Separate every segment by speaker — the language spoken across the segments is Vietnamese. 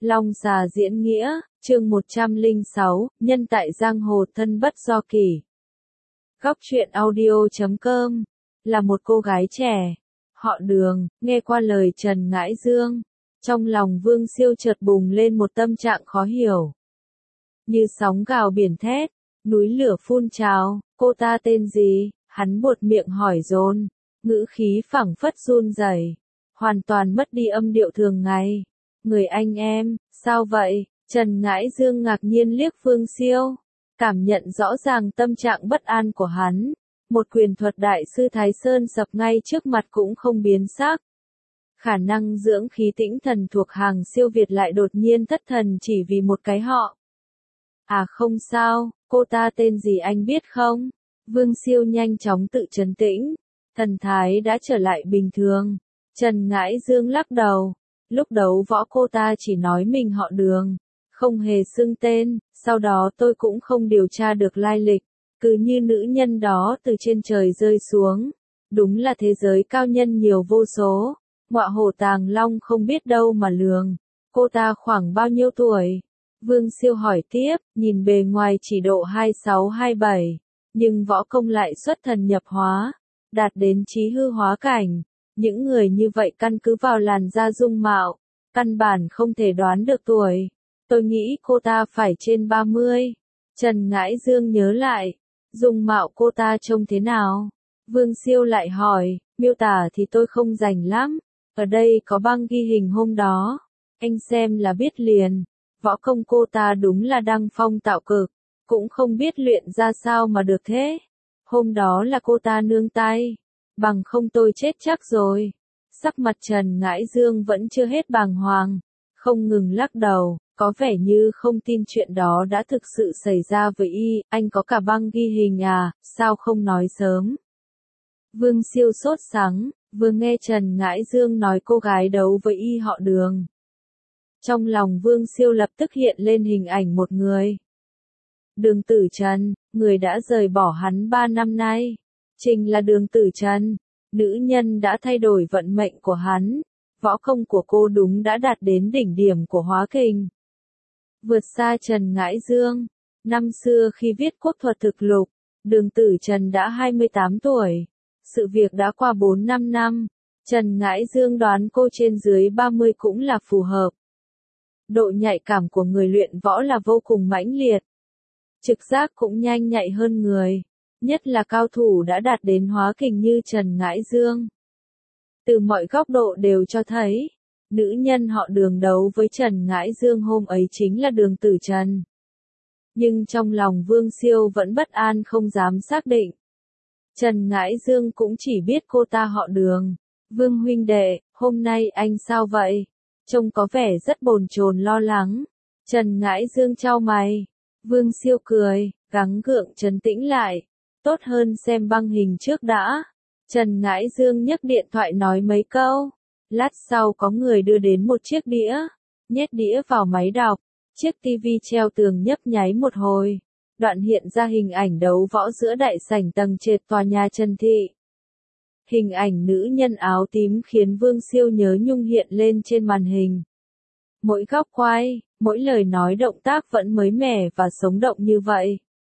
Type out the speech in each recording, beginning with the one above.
Speaker 1: Long xà diễn nghĩa, chương 106, nhân tại giang hồ thân bất do kỳ. Góc truyện audio.com, là một cô gái trẻ, họ Đường, nghe qua lời Trần Ngãi Dương. Trong lòng Vương Siêu chợt bùng lên một tâm trạng khó hiểu. Như sóng gào biển thét, núi lửa phun trào, cô ta tên gì? Hắn buột miệng hỏi dồn, ngữ khí phảng phất run rẩy, hoàn toàn mất đi âm điệu thường ngày. Người anh em, sao vậy? Trần Ngãi Dương ngạc nhiên liếc Vương Siêu, cảm nhận rõ ràng tâm trạng bất an của hắn. Một quyền thuật đại sư Thái Sơn sập ngay trước mặt cũng không biến sắc. Khả năng dưỡng khí tĩnh thần thuộc hàng siêu việt lại đột nhiên thất thần chỉ vì một cái họ. À không sao, cô ta tên gì anh biết không? Vương Siêu nhanh chóng tự trấn tĩnh, thần thái đã trở lại bình thường. Trần Ngãi Dương lắc đầu, lúc đấu võ cô ta chỉ nói mình họ Đường, không hề xưng tên, sau đó tôi cũng không điều tra được lai lịch, cứ như nữ nhân đó từ trên trời rơi xuống. Đúng là thế giới cao nhân nhiều vô số, ngọa hổ tàng long không biết đâu mà lường. Cô ta khoảng bao nhiêu tuổi? Vương Siêu hỏi tiếp, nhìn bề ngoài chỉ độ 26-27, nhưng võ công lại xuất thần nhập hóa, đạt đến chí hư hóa cảnh. Những người như vậy căn cứ vào làn da dung mạo, căn bản không thể đoán được tuổi. Tôi nghĩ cô ta phải trên 30. Trần Ngãi Dương nhớ lại, dung mạo cô ta trông thế nào? Vương Siêu lại hỏi, miêu tả thì tôi không rành lắm, ở đây có băng ghi hình hôm đó, anh xem là biết liền. Võ công cô ta đúng là đăng phong tạo cực, cũng không biết luyện ra sao mà được thế. Hôm đó là cô ta nương tay, bằng không tôi chết chắc rồi. Sắc mặt Trần Ngãi Dương vẫn chưa hết bàng hoàng, không ngừng lắc đầu, có vẻ như không tin chuyện đó đã thực sự xảy ra với y. Anh có cả băng ghi hình à, sao không nói sớm? Vương Siêu sốt sắng, vừa nghe Trần Ngãi Dương nói cô gái đấu với y họ Đường. Trong lòng Vương Siêu lập tức hiện lên hình ảnh một người. Đường Tử Trần, người đã rời bỏ hắn 3 năm nay. Trình là Đường Tử Trần, nữ nhân đã thay đổi vận mệnh của hắn. Võ công của cô đúng đã đạt đến đỉnh điểm của hóa kình, vượt xa Trần Ngãi Dương. Năm xưa khi viết quốc thuật thực lục, Đường Tử Trần đã 28 tuổi. Sự việc đã qua 4-5 năm, Trần Ngãi Dương đoán cô trên dưới 30 cũng là phù hợp. Độ nhạy cảm của người luyện võ là vô cùng mãnh liệt. Trực giác cũng nhanh nhạy hơn người, nhất là cao thủ đã đạt đến hóa kình như Trần Ngãi Dương. Từ mọi góc độ đều cho thấy, nữ nhân họ Đường đấu với Trần Ngãi Dương hôm ấy chính là Đường Tử Trần. Nhưng trong lòng Vương Siêu vẫn bất an không dám xác định. Trần Ngãi Dương cũng chỉ biết cô ta họ Đường. Vương huynh đệ, hôm nay anh sao vậy? Trông có vẻ rất bồn chồn lo lắng. Trần Ngãi Dương chau mày. Vương Siêu cười, gắng gượng trấn tĩnh lại. Tốt hơn xem băng hình trước đã. Trần Ngãi Dương nhấc điện thoại nói mấy câu. Lát sau có người đưa đến một chiếc đĩa. Nhét đĩa vào máy đọc. Chiếc tivi treo tường nhấp nháy một hồi. Đoạn hiện ra hình ảnh đấu võ giữa đại sảnh tầng trệt tòa nhà Trần Thị. Hình ảnh nữ nhân áo tím khiến Vương Siêu nhớ nhung hiện lên trên màn hình. Mỗi góc quay, mỗi lời nói động tác vẫn mới mẻ và sống động như vậy.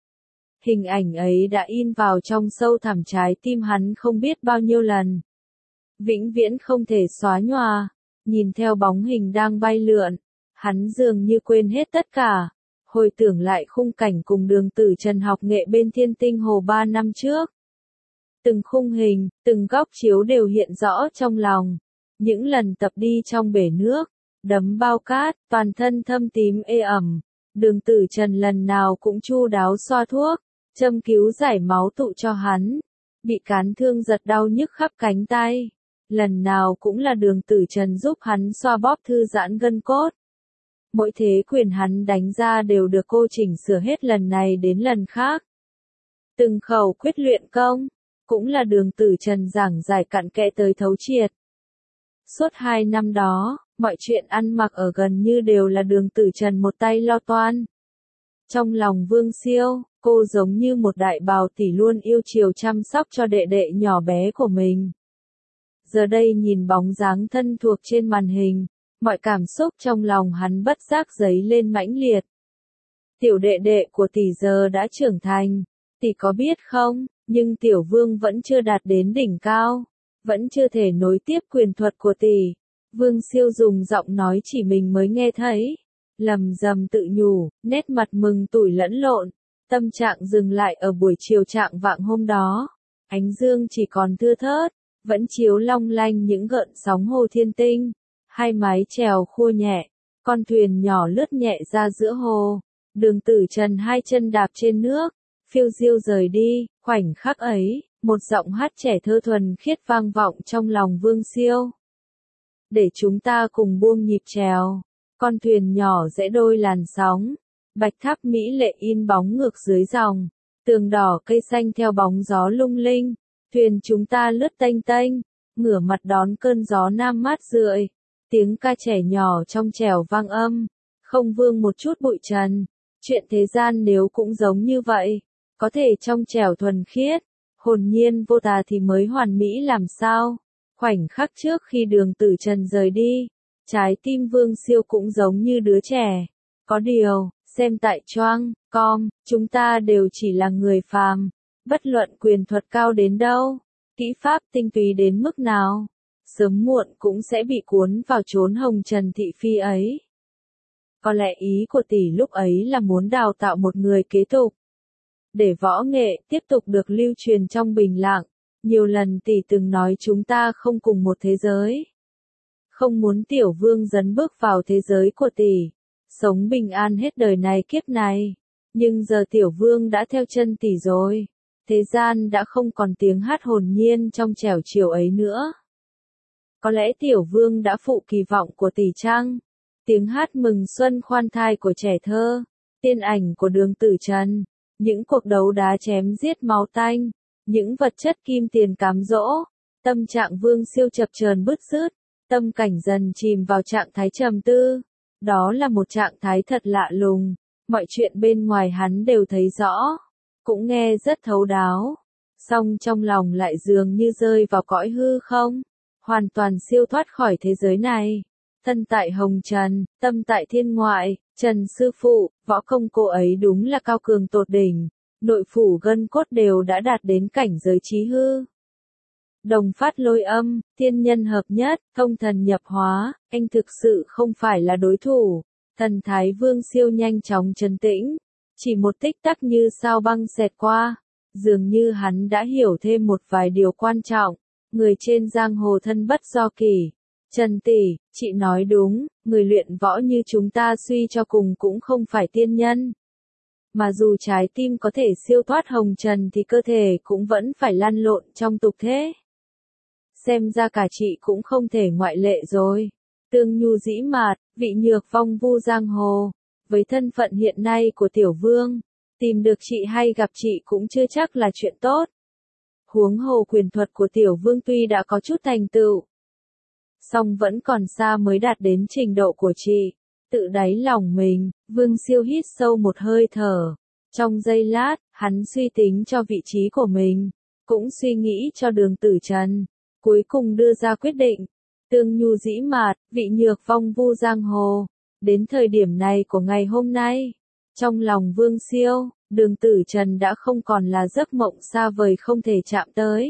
Speaker 1: Hình ảnh ấy đã in vào trong sâu thẳm trái tim hắn không biết bao nhiêu lần. Vĩnh viễn không thể xóa nhòa. Nhìn theo bóng hình đang bay lượn, hắn dường như quên hết tất cả. Hồi tưởng lại khung cảnh cùng Đường Tử Trần học nghệ bên Thiên Tinh Hồ 3 năm trước. Từng khung hình, từng góc chiếu đều hiện rõ trong lòng. Những lần tập đi trong bể nước, đấm bao cát, toàn thân thâm tím ê ẩm. Đường Tử Trần lần nào cũng chu đáo xoa thuốc, châm cứu giải máu tụ cho hắn. Bị cán thương giật đau nhức khắp cánh tay. Lần nào cũng là Đường Tử Trần giúp hắn xoa bóp thư giãn gân cốt. Mỗi thế quyền hắn đánh ra đều được cô chỉnh sửa hết lần này đến lần khác. Từng khẩu quyết luyện công, cũng là Đường Tử Trần giảng giải cặn kẽ tới thấu triệt. Suốt 2 năm đó, mọi chuyện ăn mặc ở gần như đều là Đường Tử Trần một tay lo toan. Trong lòng Vương Siêu, cô giống như một đại bào tỷ luôn yêu chiều chăm sóc cho đệ đệ nhỏ bé của mình. Giờ đây nhìn bóng dáng thân thuộc trên màn hình, mọi cảm xúc trong lòng hắn bất giác dấy lên mãnh liệt. Tiểu đệ đệ của tỷ giờ đã trưởng thành, tỷ có biết không, nhưng tiểu vương vẫn chưa đạt đến đỉnh cao, vẫn chưa thể nối tiếp quyền thuật của tỷ. Vương Siêu dùng giọng nói chỉ mình mới nghe thấy, lầm rầm tự nhủ, nét mặt mừng tủi lẫn lộn, tâm trạng dừng lại ở buổi chiều trạng vạng hôm đó. Ánh dương chỉ còn thưa thớt, vẫn chiếu long lanh những gợn sóng hồ thiên tinh, hai mái chèo khua nhẹ, con thuyền nhỏ lướt nhẹ ra giữa hồ, Đường Tử Trần hai chân đạp trên nước, phiêu diêu rời đi, khoảnh khắc ấy, một giọng hát trẻ thơ thuần khiết vang vọng trong lòng Vương Siêu. Để chúng ta cùng buông nhịp chèo, con thuyền nhỏ rẽ đôi làn sóng, bạch tháp mỹ lệ in bóng ngược dưới dòng, tường đỏ cây xanh theo bóng gió lung linh, thuyền chúng ta lướt tênh tênh, ngửa mặt đón cơn gió nam mát rượi, tiếng ca trẻ nhỏ trong trẻo vang âm, không vương một chút bụi trần. Chuyện thế gian nếu cũng giống như vậy, có thể trong trẻo thuần khiết, hồn nhiên vô tà thì mới hoàn mỹ làm sao. Khoảnh khắc trước khi Đường Tử Trần rời đi, trái tim Vương Siêu cũng giống như đứa trẻ. Có điều, xem tại choang, com, chúng ta đều chỉ là người phàm, bất luận quyền thuật cao đến đâu, kỹ pháp tinh túy đến mức nào, sớm muộn cũng sẽ bị cuốn vào chốn hồng trần thị phi ấy. Có lẽ ý của tỷ lúc ấy là muốn đào tạo một người kế tục, để võ nghệ tiếp tục được lưu truyền trong bình lặng. Nhiều lần tỷ từng nói chúng ta không cùng một thế giới. Không muốn tiểu vương dấn bước vào thế giới của tỷ, sống bình an hết đời này kiếp này. Nhưng giờ tiểu vương đã theo chân tỷ rồi. Thế gian đã không còn tiếng hát hồn nhiên trong trẻo chiều ấy nữa. Có lẽ tiểu vương đã phụ kỳ vọng của tỷ chăng? Tiếng hát mừng xuân khoan thai của trẻ thơ, tiên ảnh của Đường Tử Trần, những cuộc đấu đá chém giết máu tanh, những vật chất kim tiền cám dỗ, tâm trạng Vương Siêu chập chờn bứt rứt, tâm cảnh dần chìm vào trạng thái trầm tư. Đó là một trạng thái thật lạ lùng, mọi chuyện bên ngoài hắn đều thấy rõ, cũng nghe rất thấu đáo, song trong lòng lại dường như rơi vào cõi hư không, hoàn toàn siêu thoát khỏi thế giới này. Thân tại hồng trần, tâm tại thiên ngoại, Trần sư phụ, võ công cô ấy đúng là cao cường tột đỉnh, nội phủ gân cốt đều đã đạt đến cảnh giới trí hư. Đồng phát lôi âm, thiên nhân hợp nhất, thông thần nhập hóa, anh thực sự không phải là đối thủ. Thần thái Vương Siêu nhanh chóng trấn tĩnh, chỉ một tích tắc như sao băng xẹt qua, dường như hắn đã hiểu thêm một vài điều quan trọng. Người trên giang hồ thân bất do kỷ. Trần tỷ, chị nói đúng, người luyện võ như chúng ta suy cho cùng cũng không phải tiên nhân. Mà dù trái tim có thể siêu thoát hồng trần thì cơ thể cũng vẫn phải lăn lộn trong tục thế. Xem ra cả chị cũng không thể ngoại lệ rồi. Tương nhu dĩ mạt, vị nhược phong vu giang hồ. Với thân phận hiện nay của tiểu vương, tìm được chị hay gặp chị cũng chưa chắc là chuyện tốt. Huống hồ quyền thuật của tiểu vương tuy đã có chút thành tựu, song vẫn còn xa mới đạt đến trình độ của chị. Tự đáy lòng mình, Vương Siêu hít sâu một hơi thở. Trong giây lát, hắn suy tính cho vị trí của mình, cũng suy nghĩ cho Đường Tử Trần. Cuối cùng đưa ra quyết định, tương nhu dĩ mạt, vị nhược phong vu giang hồ. Đến thời điểm này của ngày hôm nay, trong lòng Vương Siêu, Đường Tử Trần đã không còn là giấc mộng xa vời không thể chạm tới,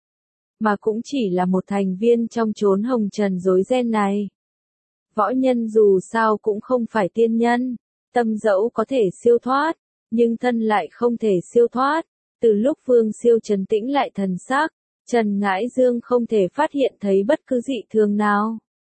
Speaker 1: mà cũng chỉ là một thành viên trong chốn hồng trần rối ren này. Võ nhân dù sao cũng không phải tiên nhân, tâm dẫu có thể siêu thoát, nhưng thân lại không thể siêu thoát. Từ lúc Vương Siêu trấn tĩnh lại thần sắc, Trần Ngãi Dương không thể phát hiện thấy bất cứ dị thường nào.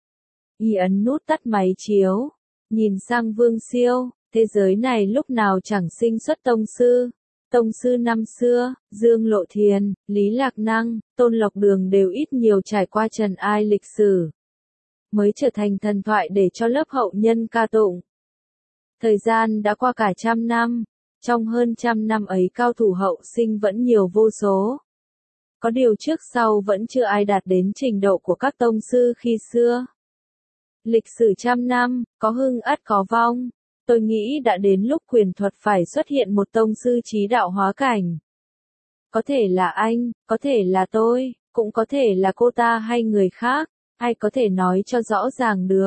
Speaker 1: Y ấn nút tắt máy chiếu, nhìn sang Vương Siêu, thế giới này lúc nào chẳng sinh xuất tông sư. Tông sư năm xưa, Dương Lộ Thiền, Lý Lạc Năng, Tôn Lộc Đường đều ít nhiều trải qua trần ai lịch sử, mới trở thành thần thoại để cho lớp hậu nhân ca tụng. Thời gian đã qua cả 100 năm, trong hơn 100 năm ấy cao thủ hậu sinh vẫn nhiều vô số. Có điều trước sau vẫn chưa ai đạt đến trình độ của các tông sư khi xưa. Lịch sử 100 năm, có hưng ắt có vong. Tôi nghĩ đã đến lúc quyền thuật phải xuất hiện một tông sư chí đạo hóa cảnh. Có thể là anh, có thể là tôi, cũng có thể là cô ta hay người khác, ai có thể nói cho rõ ràng được.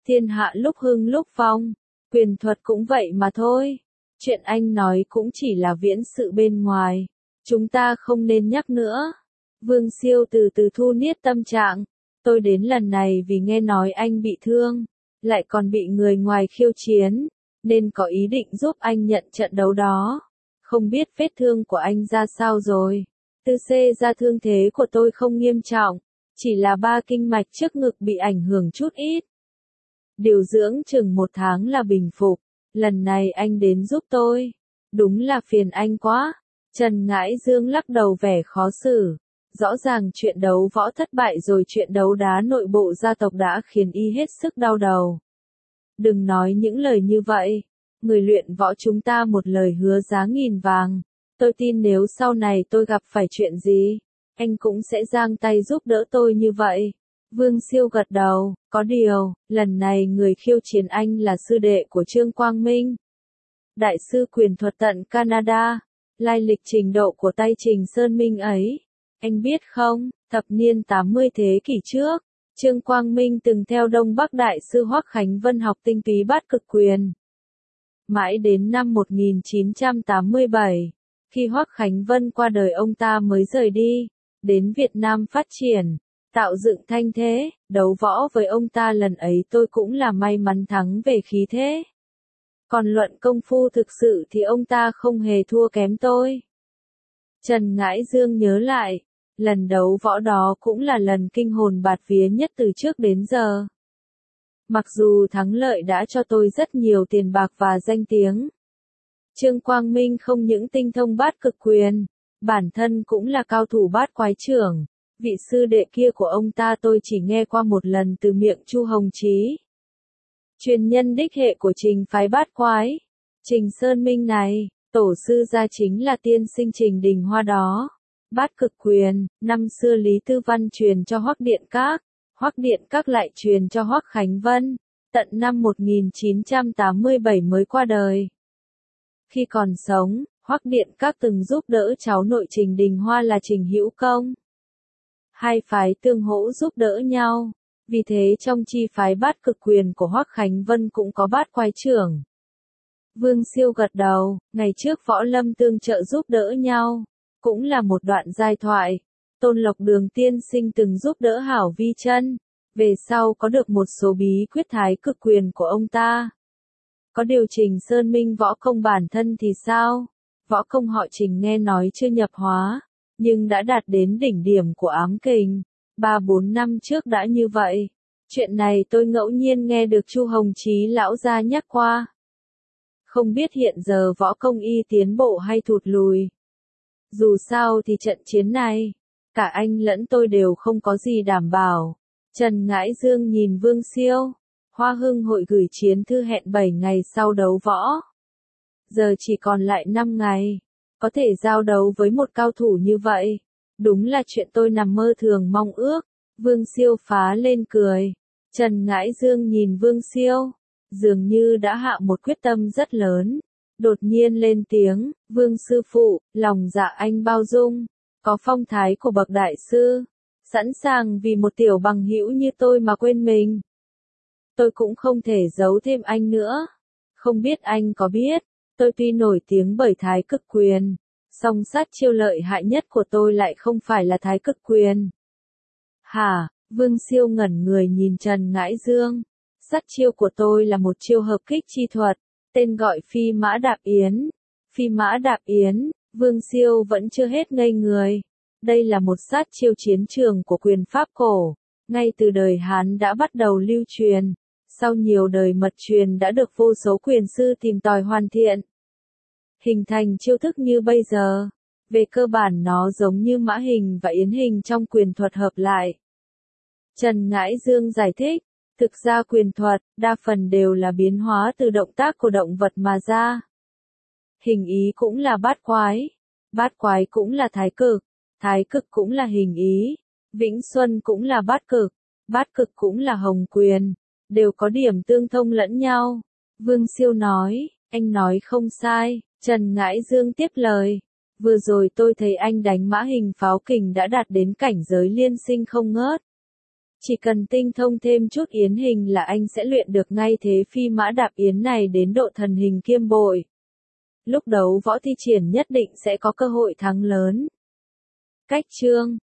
Speaker 1: Thiên hạ lúc hưng lúc vong, quyền thuật cũng vậy mà thôi. Chuyện anh nói cũng chỉ là viễn sự bên ngoài, chúng ta không nên nhắc nữa. Vương Siêu từ từ thu niết tâm trạng, tôi đến lần này vì nghe nói anh bị thương, lại còn bị người ngoài khiêu chiến, nên có ý định giúp anh nhận trận đấu đó. Không biết vết thương của anh ra sao rồi. Tư xê ra thương thế của tôi không nghiêm trọng, chỉ là 3 kinh mạch trước ngực bị ảnh hưởng chút ít. Điều dưỡng chừng 1 tháng là bình phục, lần này anh đến giúp tôi. Đúng là phiền anh quá. Trần Ngãi Dương lắc đầu vẻ khó xử. Rõ ràng chuyện đấu võ thất bại rồi chuyện đấu đá nội bộ gia tộc đã khiến y hết sức đau đầu. Đừng nói những lời như vậy. Người luyện võ chúng ta một lời hứa giá 1000 vàng. Tôi tin nếu sau này tôi gặp phải chuyện gì, anh cũng sẽ giang tay giúp đỡ tôi như vậy. Vương Siêu gật đầu, có điều, lần này người khiêu chiến anh là sư đệ của Trương Quang Minh. Đại sư quyền thuật tận Canada, lai lịch trình độ của tay Trình Sơn Minh ấy. Anh biết không, thập niên 80 thế kỷ trước, Trương Quang Minh từng theo Đông Bắc Đại sư Hoắc Khánh Vân học tinh túy bát cực quyền. Mãi đến năm 1987, khi Hoắc Khánh Vân qua đời ông ta mới rời đi, đến Việt Nam phát triển, tạo dựng thanh thế, đấu võ với ông ta lần ấy tôi cũng là may mắn thắng về khí thế. Còn luận công phu thực sự thì ông ta không hề thua kém tôi. Trần Ngãi Dương nhớ lại, lần đấu võ đó cũng là lần kinh hồn bạt vía nhất từ trước đến giờ. Mặc dù thắng lợi đã cho tôi rất nhiều tiền bạc và danh tiếng. Trương Quang Minh không những tinh thông bát cực quyền, bản thân cũng là cao thủ bát quái trưởng. Vị sư đệ kia của ông ta tôi chỉ nghe qua một lần từ miệng Chu Hồng Chí. Truyền nhân đích hệ của Trình phái bát quái. Trình Sơn Minh này, tổ sư gia chính là tiên sinh Trình Đình Hoa đó. Bát cực quyền, năm xưa Lý Tư Văn truyền cho Hoắc Điện Các, Hoắc Điện Các lại truyền cho Hoắc Khánh Vân, tận năm 1987 mới qua đời. Khi còn sống, Hoắc Điện Các từng giúp đỡ cháu nội Trình Đình Hoa là Trình Hữu Công. Hai phái tương hỗ giúp đỡ nhau, vì thế trong chi phái bát cực quyền của Hoắc Khánh Vân cũng có bát quái trưởng. Vương Siêu gật đầu, ngày trước võ lâm tương trợ giúp đỡ nhau, cũng là một đoạn giai thoại. Tôn Lộc Đường tiên sinh từng giúp đỡ Hảo Vi Chân, về sau có được một số bí quyết thái cực quyền của ông ta. Có điều Trình Sơn Minh võ công bản thân thì sao? Võ công họ Trình nghe nói chưa nhập hóa, nhưng đã đạt đến đỉnh điểm của ám kình. 3-4 năm trước đã như vậy. Chuyện này tôi ngẫu nhiên nghe được Chu Hồng Chí lão gia nhắc qua. Không biết hiện giờ võ công y tiến bộ hay thụt lùi. Dù sao thì trận chiến này, cả anh lẫn tôi đều không có gì đảm bảo. Trần Ngãi Dương nhìn Vương Siêu. Hoa Hưng hội gửi chiến thư hẹn 7 ngày sau đấu võ. Giờ chỉ còn lại 5 ngày. Có thể giao đấu với một cao thủ như vậy. Đúng là chuyện tôi nằm mơ thường mong ước. Vương Siêu phá lên cười. Trần Ngãi Dương nhìn Vương Siêu, dường như đã hạ một quyết tâm rất lớn. Đột nhiên lên tiếng, Vương sư phụ, lòng dạ anh bao dung, có phong thái của bậc đại sư, sẵn sàng vì một tiểu bằng hữu như tôi mà quên mình. Tôi cũng không thể giấu thêm anh nữa. Không biết anh có biết, tôi tuy nổi tiếng bởi thái cực quyền, song sát chiêu lợi hại nhất của tôi lại không phải là thái cực quyền. Hả? Vương Siêu ngẩn người nhìn Trần Ngãi Dương. Sát chiêu của tôi là một chiêu hợp kích chi thuật, tên gọi Phi Mã Đạp Yến. Phi Mã Đạp Yến, Vương Siêu vẫn chưa hết ngây người. Đây là một sát chiêu chiến trường của quyền pháp cổ, ngay từ đời Hán đã bắt đầu lưu truyền. Sau nhiều đời mật truyền đã được vô số quyền sư tìm tòi hoàn thiện, hình thành chiêu thức như bây giờ. Về cơ bản nó giống như mã hình và yến hình trong quyền thuật hợp lại. Trần Ngãi Dương giải thích, thực ra quyền thuật, đa phần đều là biến hóa từ động tác của động vật mà ra. Hình ý cũng là bát quái cũng là thái cực cũng là hình ý, vĩnh xuân cũng là bát cực cũng là hồng quyền, đều có điểm tương thông lẫn nhau. Vương Siêu nói, anh nói không sai. Trần Ngãi Dương tiếp lời, vừa rồi tôi thấy anh đánh mã hình pháo kình đã đạt đến cảnh giới liên sinh không ngớt. Chỉ cần tinh thông thêm chút yến hình là anh sẽ luyện được ngay thế phi mã đạp yến này đến độ thần hình kiêm bội. Lúc đấu võ thi triển nhất định sẽ có cơ hội thắng lớn. Cách chương